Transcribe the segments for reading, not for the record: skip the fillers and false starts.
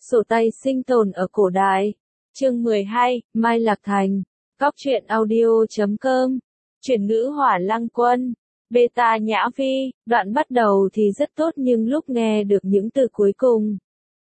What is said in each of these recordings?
Sổ tay sinh tồn ở cổ đại. Chương 12, Mai Lạc Thành. Góc truyện audio.com. Chuyển ngữ Hỏa Lăng Quân. Beta Nhã Phi. Đoạn bắt đầu thì rất tốt nhưng lúc nghe được những từ cuối cùng,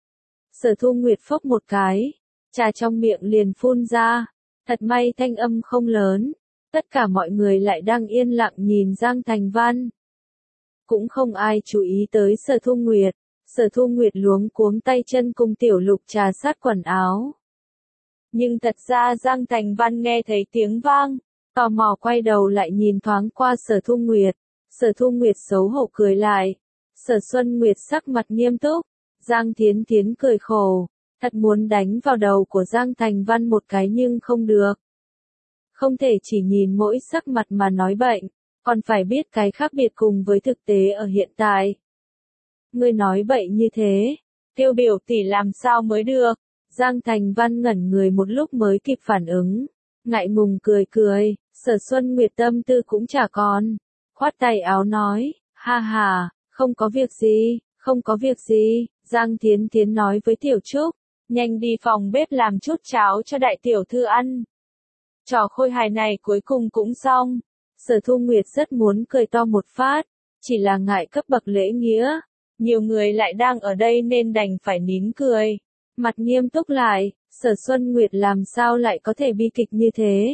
Sở Thu Nguyệt phốc một cái, trà trong miệng liền phun ra. Thật may thanh âm không lớn. Tất cả mọi người lại đang yên lặng nhìn Giang Thành Văn. Cũng không ai chú ý tới Sở Thu Nguyệt. Sở Thu Nguyệt luống cuống tay chân cùng Tiểu Lục trà sát quần áo. Nhưng thật ra Giang Thành Văn nghe thấy tiếng vang, tò mò quay đầu lại nhìn thoáng qua Sở Thu Nguyệt. Sở Thu Nguyệt xấu hổ cười lại. Sở Xuân Nguyệt sắc mặt nghiêm túc. Giang Thiến Thiến cười khổ, thật muốn đánh vào đầu của Giang Thành Văn một cái nhưng không được. Không thể chỉ nhìn mỗi sắc mặt mà nói bệnh, còn phải biết cái khác biệt cùng với thực tế ở hiện tại. Ngươi nói bậy như thế, Tiêu biểu tỷ làm sao mới được? Giang Thành Văn ngẩn người một lúc mới kịp phản ứng, ngại ngùng cười cười. Sở Xuân Nguyệt tâm tư cũng chả còn, khoát tay áo nói, ha ha, không có việc gì, không có việc gì. Giang Thiến Thiến nói với Tiểu Trúc, nhanh đi phòng bếp làm chút cháo cho đại tiểu thư ăn. Trò khôi hài này cuối cùng cũng xong. Sở Thu Nguyệt rất muốn cười to một phát, chỉ là ngại cấp bậc lễ nghĩa. Nhiều người lại đang ở đây nên đành phải nín cười. Mặt nghiêm túc lại, Sở Xuân Nguyệt làm sao lại có thể bi kịch như thế?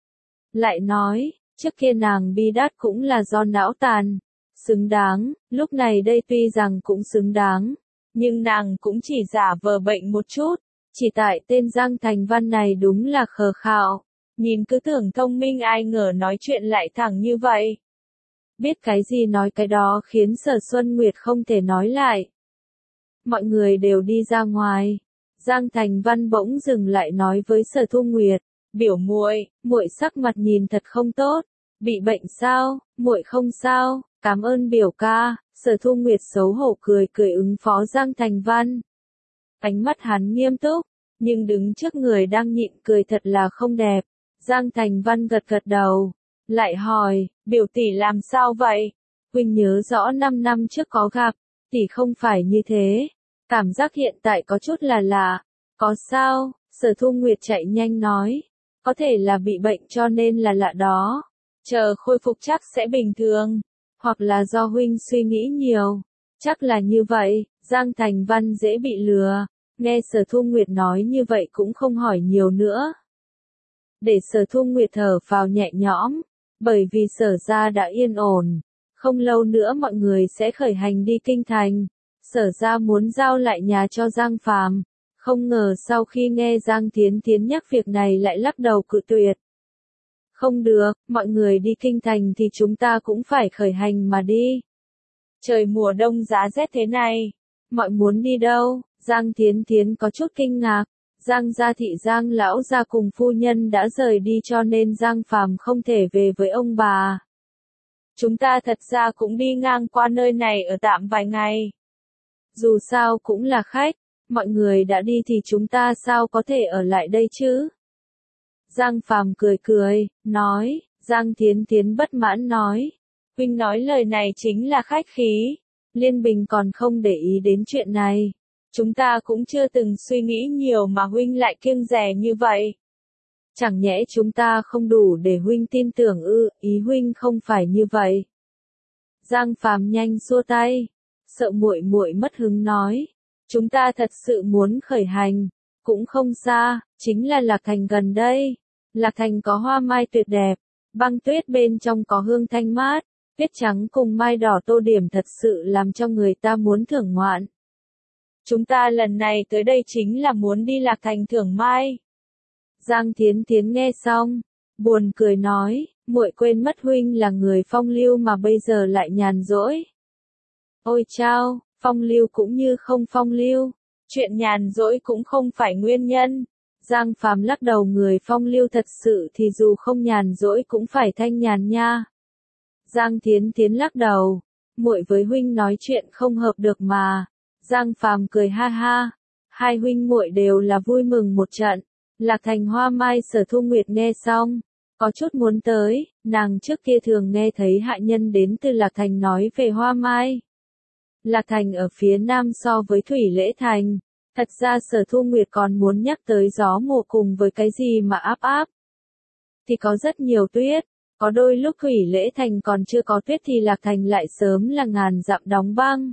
Lại nói, trước kia nàng bi đát cũng là do não tàn. Xứng đáng, lúc này đây tuy rằng cũng xứng đáng, nhưng nàng cũng chỉ giả vờ bệnh một chút. Chỉ tại tên Giang Thành Văn này đúng là khờ khạo. Nhìn cứ tưởng thông minh ai ngờ nói chuyện lại thẳng như vậy. Biết cái gì nói cái đó khiến Sở Xuân Nguyệt không thể nói lại. Mọi người đều đi ra ngoài. Giang Thành Văn bỗng dừng lại nói với Sở Thu Nguyệt, biểu muội, muội sắc mặt nhìn thật không tốt. Bị bệnh sao? Muội không sao, cảm ơn biểu ca. Sở Thu Nguyệt xấu hổ cười cười ứng phó Giang Thành Văn. Ánh mắt hắn nghiêm túc, nhưng đứng trước người đang nhịn cười thật là không đẹp. Giang Thành Văn gật gật đầu, lại hỏi, biểu tỷ làm sao vậy? Huynh nhớ rõ 5 năm trước có gặp, tỷ không phải như thế. Cảm giác hiện tại có chút là lạ. Có sao? Sở Thu Nguyệt chạy nhanh nói, có thể là bị bệnh cho nên là lạ đó. Chờ khôi phục chắc sẽ bình thường, hoặc là do huynh suy nghĩ nhiều. Chắc là như vậy. Giang Thành Văn dễ bị lừa, nghe Sở Thu Nguyệt nói như vậy cũng không hỏi nhiều nữa. Để Sở Thu Nguyệt thở phào nhẹ nhõm, bởi vì Sở gia đã yên ổn, không lâu nữa mọi người sẽ khởi hành đi kinh thành. Sở gia muốn giao lại nhà cho Giang Phàm, không ngờ sau khi nghe Giang Thiến Thiến nhắc việc này lại lắc đầu cự tuyệt. Không được, mọi người đi kinh thành thì chúng ta cũng phải khởi hành mà đi. Trời mùa đông giá rét thế này, mọi muốn đi đâu? Giang Thiến Thiến có chút kinh ngạc. Giang gia thị Giang lão gia cùng phu nhân đã rời đi cho nên Giang Phàm không thể về với ông bà. Chúng ta thật ra cũng đi ngang qua nơi này ở tạm vài ngày. Dù sao cũng là khách, mọi người đã đi thì chúng ta sao có thể ở lại đây chứ? Giang Phàm cười cười, nói. Giang Thiến Thiến bất mãn nói, huynh nói lời này chính là khách khí. Liên Bình còn không để ý đến chuyện này. Chúng ta cũng chưa từng suy nghĩ nhiều mà huynh lại kiêng dè như vậy. Chẳng nhẽ chúng ta không đủ để huynh tin tưởng ư? Ý huynh không phải như vậy. Giang Phàm nhanh xua tay, sợ muội muội mất hứng nói, chúng ta thật sự muốn khởi hành, cũng không xa, chính là Lạc Thành gần đây. Lạc Thành có hoa mai tuyệt đẹp, băng tuyết bên trong có hương thanh mát, tuyết trắng cùng mai đỏ tô điểm thật sự làm cho người ta muốn thưởng ngoạn. Chúng ta lần này tới đây chính là muốn đi Lạc Thành thưởng mai. Giang Thiến Thiến nghe xong, buồn cười nói, muội quên mất huynh là người phong lưu mà bây giờ lại nhàn rỗi. Ôi chao, phong lưu cũng như không phong lưu, chuyện nhàn rỗi cũng không phải nguyên nhân. Giang Phàm lắc đầu, người phong lưu thật sự thì dù không nhàn rỗi cũng phải thanh nhàn nha. Giang Thiến Thiến lắc đầu, muội với huynh nói chuyện không hợp được mà. Giang Phàm cười ha ha, hai huynh muội đều là vui mừng một trận. Lạc Thành hoa mai. Sở Thu Nguyệt nghe xong, có chút muốn tới, nàng trước kia thường nghe thấy hạ nhân đến từ Lạc Thành nói về hoa mai. Lạc Thành ở phía nam so với Thủy Lễ Thành, Thật ra Sở Thu Nguyệt còn muốn nhắc tới gió mùa cùng với cái gì mà áp áp. Thì có rất nhiều tuyết, có đôi lúc Thủy Lễ Thành còn chưa có tuyết thì Lạc Thành lại sớm là ngàn dặm đóng băng.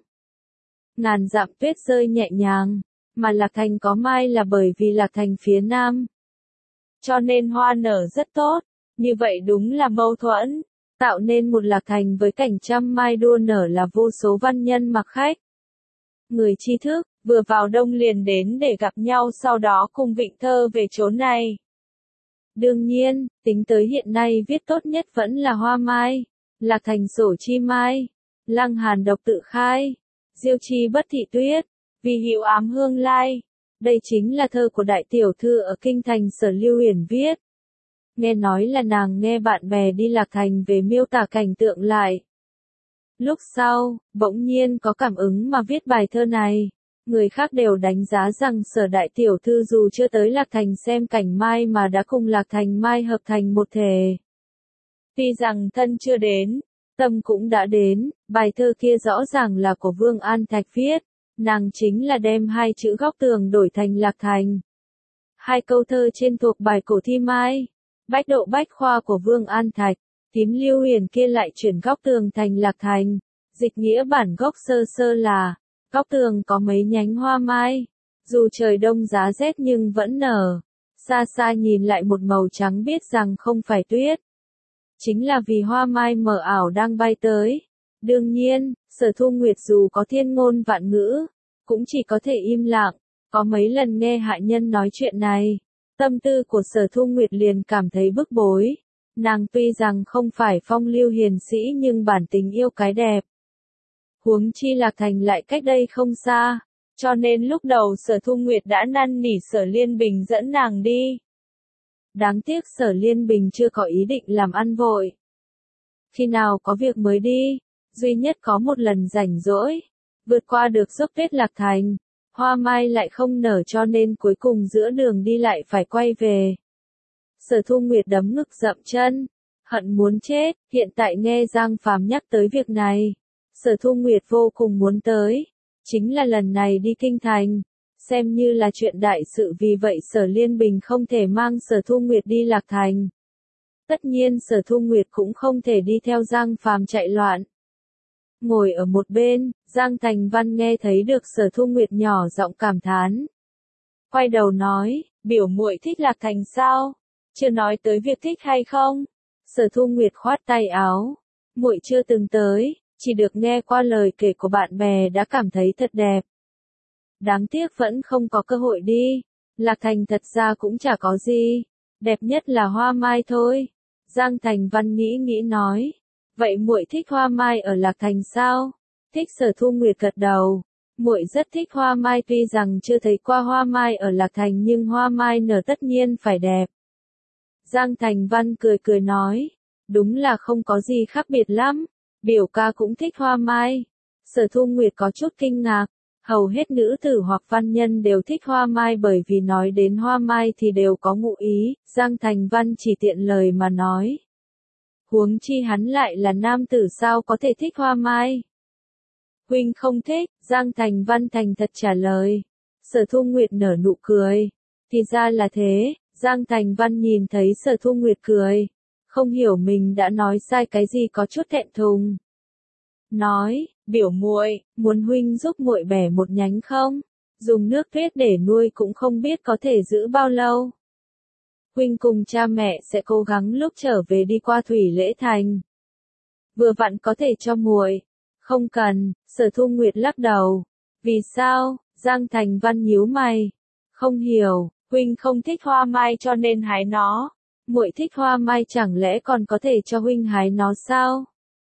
Ngàn dặm tuyết rơi nhẹ nhàng, mà Lạc Thành có mai là bởi vì Lạc Thành phía nam. Cho nên hoa nở rất tốt, như vậy đúng là mâu thuẫn, tạo nên một Lạc Thành với cảnh trăm mai đua nở là vô số văn nhân mặc khách. Người tri thức, vừa vào đông liền đến để gặp nhau sau đó cùng vịnh thơ về chốn này. Đương nhiên, tính tới hiện nay viết tốt nhất vẫn là Hoa Mai, Lạc Thành Sổ Chi Mai, Lăng Hàn Độc Tự Khai, Diêu Chi Bất Thị Tuyết, Vì Hiệu Ám Hương Lai. Đây chính là thơ của đại tiểu thư ở kinh thành Sở Lưu Huyền viết. Nghe nói là nàng nghe bạn bè đi Lạc Thành về miêu tả cảnh tượng lại. Lúc sau, bỗng nhiên có cảm ứng mà viết bài thơ này. Người khác đều đánh giá rằng Sở đại tiểu thư dù chưa tới Lạc Thành xem cảnh mai mà đã cùng Lạc Thành mai hợp thành một thể. Tuy rằng thân chưa đến, tâm cũng đã đến, bài thơ kia rõ ràng là của Vương An Thạch viết, nàng chính là đem hai chữ góc tường đổi thành Lạc Thành. Hai câu thơ trên thuộc bài cổ thi mai, Bách Độ Bách Khoa của Vương An Thạch, Tím Lưu Huyền kia lại chuyển góc tường thành Lạc Thành, dịch nghĩa bản gốc sơ sơ là, góc tường có mấy nhánh hoa mai, dù trời đông giá rét nhưng vẫn nở, xa xa nhìn lại một màu trắng biết rằng không phải tuyết. Chính là vì hoa mai mờ ảo đang bay tới. Đương nhiên, Sở Thu Nguyệt dù có thiên ngôn vạn ngữ, cũng chỉ có thể im lặng, có mấy lần nghe hạ nhân nói chuyện này. Tâm tư của Sở Thu Nguyệt liền cảm thấy bức bối. Nàng tuy rằng không phải phong lưu hiền sĩ nhưng bản tính yêu cái đẹp. Huống chi Lạc Thành lại cách đây không xa, cho nên lúc đầu Sở Thu Nguyệt đã năn nỉ Sở Liên Bình dẫn nàng đi. Đáng tiếc Sở Liên Bình chưa có ý định làm ăn vội. Khi nào có việc mới đi, duy nhất có một lần rảnh rỗi, vượt qua được dốc tuyết Lạc Thành, hoa mai lại không nở cho nên cuối cùng giữa đường đi lại phải quay về. Sở Thu Nguyệt đấm ngực dậm chân, hận muốn chết, hiện tại nghe Giang Phàm nhắc tới việc này. Sở Thu Nguyệt vô cùng muốn tới, chính là lần này đi kinh thành, xem như là chuyện đại sự vì vậy Sở Liên Bình không thể mang Sở Thu Nguyệt đi Lạc Thành. Tất nhiên Sở Thu Nguyệt cũng không thể đi theo Giang Phàm chạy loạn. Ngồi ở một bên, Giang Thành Văn nghe thấy được Sở Thu Nguyệt nhỏ giọng cảm thán. Quay đầu nói, biểu muội thích Lạc Thành sao? Chưa nói tới việc thích hay không? Sở Thu Nguyệt khoát tay áo, muội chưa từng tới, chỉ được nghe qua lời kể của bạn bè đã cảm thấy thật đẹp. Đáng tiếc vẫn không có cơ hội đi. Lạc Thành thật ra cũng chả có gì, đẹp nhất là hoa mai thôi. Giang Thành Văn nghĩ nghĩ nói, vậy muội thích hoa mai ở Lạc Thành sao? Thích. Sở Thu Nguyệt gật đầu, muội rất thích hoa mai tuy rằng chưa thấy qua hoa mai ở Lạc Thành nhưng hoa mai nở tất nhiên phải đẹp. Giang Thành Văn cười cười nói, đúng là không có gì khác biệt lắm, biểu ca cũng thích hoa mai. Sở Thu Nguyệt có chút kinh ngạc, hầu hết nữ tử hoặc văn nhân đều thích hoa mai bởi vì nói đến hoa mai thì đều có ngụ ý, Giang Thành Văn chỉ tiện lời mà nói. Huống chi hắn lại là nam tử sao có thể thích hoa mai? Huynh không thích, Giang Thành Văn thành thật trả lời. Sở Thu Nguyệt nở nụ cười. Thì ra là thế, Giang Thành Văn nhìn thấy Sở Thu Nguyệt cười. Không hiểu mình đã nói sai cái gì có chút thẹn thùng. Nói, biểu muội, muốn huynh giúp muội bẻ một nhánh không? Dùng nước tuyết để nuôi cũng không biết có thể giữ bao lâu. Huynh cùng cha mẹ sẽ cố gắng lúc trở về đi qua Thủy Lễ Thành. Vừa vặn có thể cho muội. Không cần, Sở Thu Nguyệt lắc đầu. Vì sao? Giang Thành Văn nhíu mày. Không hiểu, huynh không thích hoa mai cho nên hái nó. Muội thích hoa mai chẳng lẽ còn có thể cho huynh hái nó sao?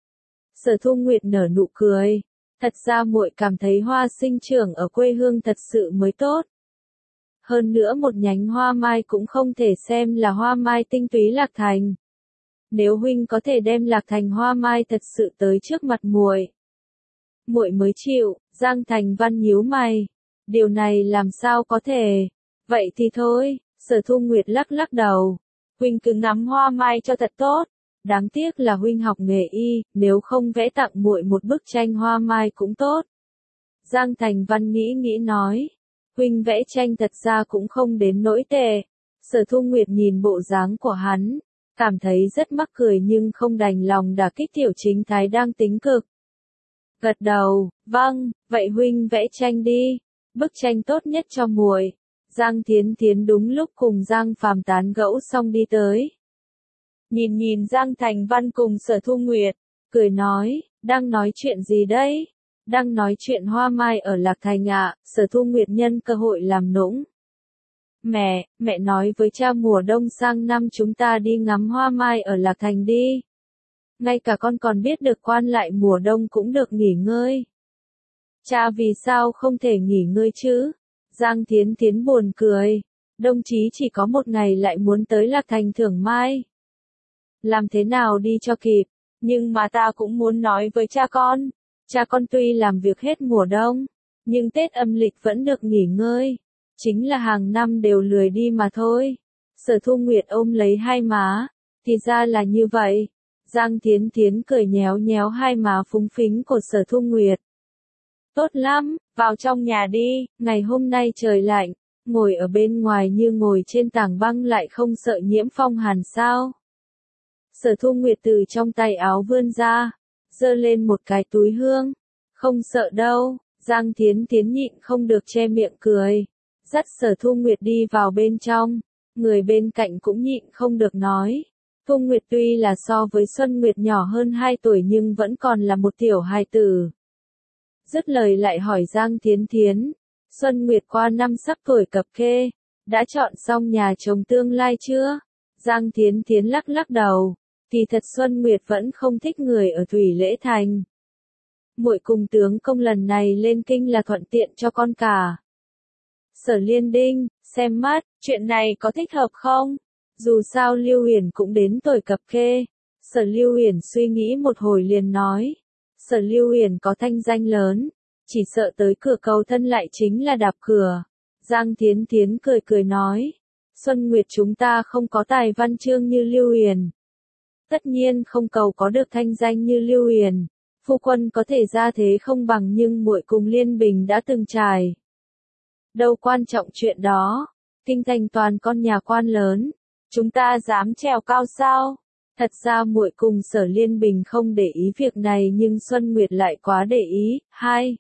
Sở Thu Nguyệt nở nụ cười. Thật ra muội cảm thấy hoa sinh trưởng ở quê hương thật sự mới tốt. Hơn nữa một nhánh hoa mai cũng không thể xem là hoa mai tinh túy Lạc Thành. Nếu huynh có thể đem Lạc Thành hoa mai thật sự tới trước mặt muội, muội mới chịu. Giang Thành Văn nhíu mày. Điều này làm sao có thể? Vậy thì thôi. Sở Thu Nguyệt lắc lắc đầu. Huynh cứ ngắm hoa mai cho thật tốt. Đáng tiếc là huynh học nghề y, nếu không vẽ tặng muội một bức tranh hoa mai cũng tốt. Giang Thành Văn nghĩ nghĩ nói. huynh vẽ tranh thật ra cũng không đến nỗi tệ. Sở Thu Nguyệt nhìn bộ dáng của hắn, cảm thấy rất mắc cười nhưng không đành lòng đả kích Tiểu Chính Thái đang tính cực. Gật đầu, vâng, vậy huynh vẽ tranh đi, bức tranh tốt nhất cho muội. Giang Thiến Thiến đúng lúc cùng Giang Phàm tán gẫu xong đi tới. Nhìn Giang Thành Văn cùng Sở Thu Nguyệt, cười nói, đang nói chuyện gì đấy? Đang nói chuyện hoa mai ở Lạc Thành ạ. Sở Thu Nguyệt nhân cơ hội làm nũng. Mẹ nói với cha mùa đông sang năm chúng ta đi ngắm hoa mai ở Lạc Thành đi. Ngay cả con còn biết được quan lại mùa đông cũng được nghỉ ngơi. Cha vì sao không thể nghỉ ngơi chứ? Giang Thiến Thiến buồn cười. Đồng chí chỉ có một ngày lại muốn tới Lạc Thành thưởng mai. Làm thế nào đi cho kịp? Nhưng mà ta cũng muốn nói với cha con. Cha con tuy làm việc hết mùa đông, nhưng Tết âm lịch vẫn được nghỉ ngơi. Chính là hàng năm đều lười đi mà thôi. Sở Thu Nguyệt ôm lấy hai má. Thì ra là như vậy. Giang Thiến Thiến cười nhéo nhéo hai má phúng phính của Sở Thu Nguyệt. Tốt lắm, vào trong nhà đi, ngày hôm nay trời lạnh, ngồi ở bên ngoài như ngồi trên tảng băng lại không sợ nhiễm phong hàn sao. Sở Thu Nguyệt từ trong tay áo vươn ra, giơ lên một cái túi hương. Không sợ đâu, Giang Thiến Thiến nhịn không được che miệng cười. Dắt Sở Thu Nguyệt đi vào bên trong, người bên cạnh cũng nhịn không được nói. Thu Nguyệt tuy là so với Xuân Nguyệt nhỏ hơn 2 tuổi nhưng vẫn còn là một tiểu hài tử. Dứt lời lại hỏi Giang Thiến Thiến, Xuân Nguyệt qua năm sắp tuổi cập kê, đã chọn xong nhà chồng tương lai chưa? Giang Thiến Thiến lắc lắc đầu, thì thật Xuân Nguyệt vẫn không thích người ở Thủy Lễ Thành. Muội cùng tướng công lần này lên kinh là thuận tiện cho con cả. Sở Liên Đinh, xem mắt, chuyện này có thích hợp không? Dù sao Lưu Huyền cũng đến tuổi cập kê. Sở Lưu Huyền suy nghĩ một hồi liền nói. Sở Lưu Huyền có thanh danh lớn, chỉ sợ tới cửa cầu thân lại chính là đạp cửa. Giang Thiến Thiến cười cười nói. Xuân Nguyệt chúng ta không có tài văn chương như Lưu Huyền. Tất nhiên không cầu có được thanh danh như Lưu Huyền. Phu quân có thể ra thế không bằng nhưng muội cùng Liên Bình đã từng trải. Đâu quan trọng chuyện đó. Kinh thành toàn con nhà quan lớn. Chúng ta dám trèo cao sao? Thật ra muội cùng Sở Liên Bình không để ý việc này nhưng Xuân Nguyệt lại quá để ý. 2.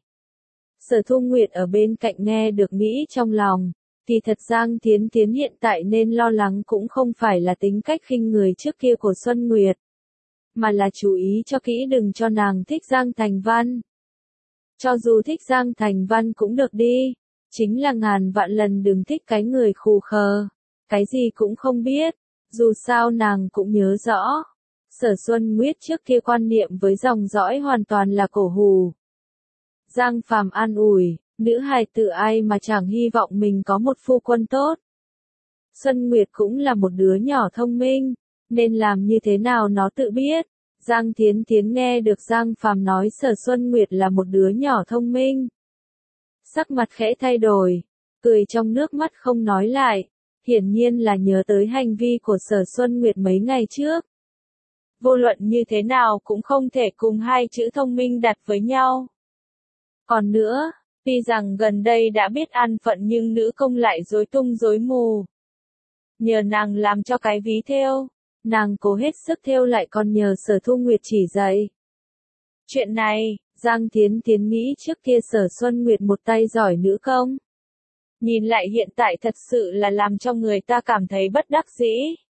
Sở Thu Nguyệt ở bên cạnh nghe được nghĩ trong lòng. Thì thật Giang Thiến Thiến hiện tại nên lo lắng cũng không phải là tính cách khinh người trước kia của Xuân Nguyệt. Mà là chú ý cho kỹ đừng cho nàng thích Giang Thành Văn. Cho dù thích Giang Thành Văn cũng được đi. Chính là ngàn vạn lần đừng thích cái người khù khờ. Cái gì cũng không biết. Dù sao nàng cũng nhớ rõ. Sở Xuân Nguyệt trước kia quan niệm với dòng dõi hoàn toàn là cổ hù. Giang Phàm an ủi, nữ hài tử ai mà chẳng hy vọng mình có một phu quân tốt. Xuân Nguyệt cũng là một đứa nhỏ thông minh, nên làm như thế nào nó tự biết. Giang Thiến Thiến nghe được Giang Phàm nói Sở Xuân Nguyệt là một đứa nhỏ thông minh. Sắc mặt khẽ thay đổi, cười trong nước mắt không nói lại, hiển nhiên là nhớ tới hành vi của Sở Xuân Nguyệt mấy ngày trước. Vô luận như thế nào cũng không thể cùng hai chữ thông minh đặt với nhau. Còn nữa, tuy rằng gần đây đã biết an phận nhưng nữ công lại rối tung rối mù. Nhờ nàng làm cho cái ví thêu, nàng cố hết sức thêu lại còn nhờ Sở Thu Nguyệt chỉ dạy. Chuyện này, Giang Thiến Thiến nghĩ trước kia Sở Xuân Nguyệt một tay giỏi nữ công. Nhìn lại hiện tại thật sự là làm cho người ta cảm thấy bất đắc dĩ.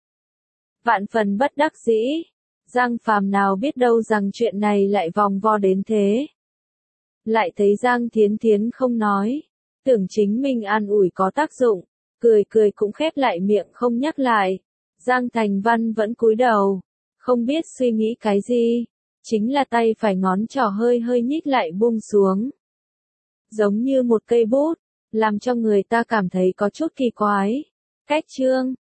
Vạn phần bất đắc dĩ. Giang Phàm nào biết đâu rằng chuyện này lại vòng vo đến thế. Lại thấy Giang Thiến Thiến không nói. Tưởng chính mình an ủi có tác dụng. Cười cười cũng khép lại miệng không nhắc lại. Giang Thành Văn vẫn cúi đầu. Không biết suy nghĩ cái gì. Chính là tay phải ngón trỏ hơi hơi nhích lại buông xuống. Giống như một cây bút. Làm cho người ta cảm thấy có chút kỳ quái. Cách chương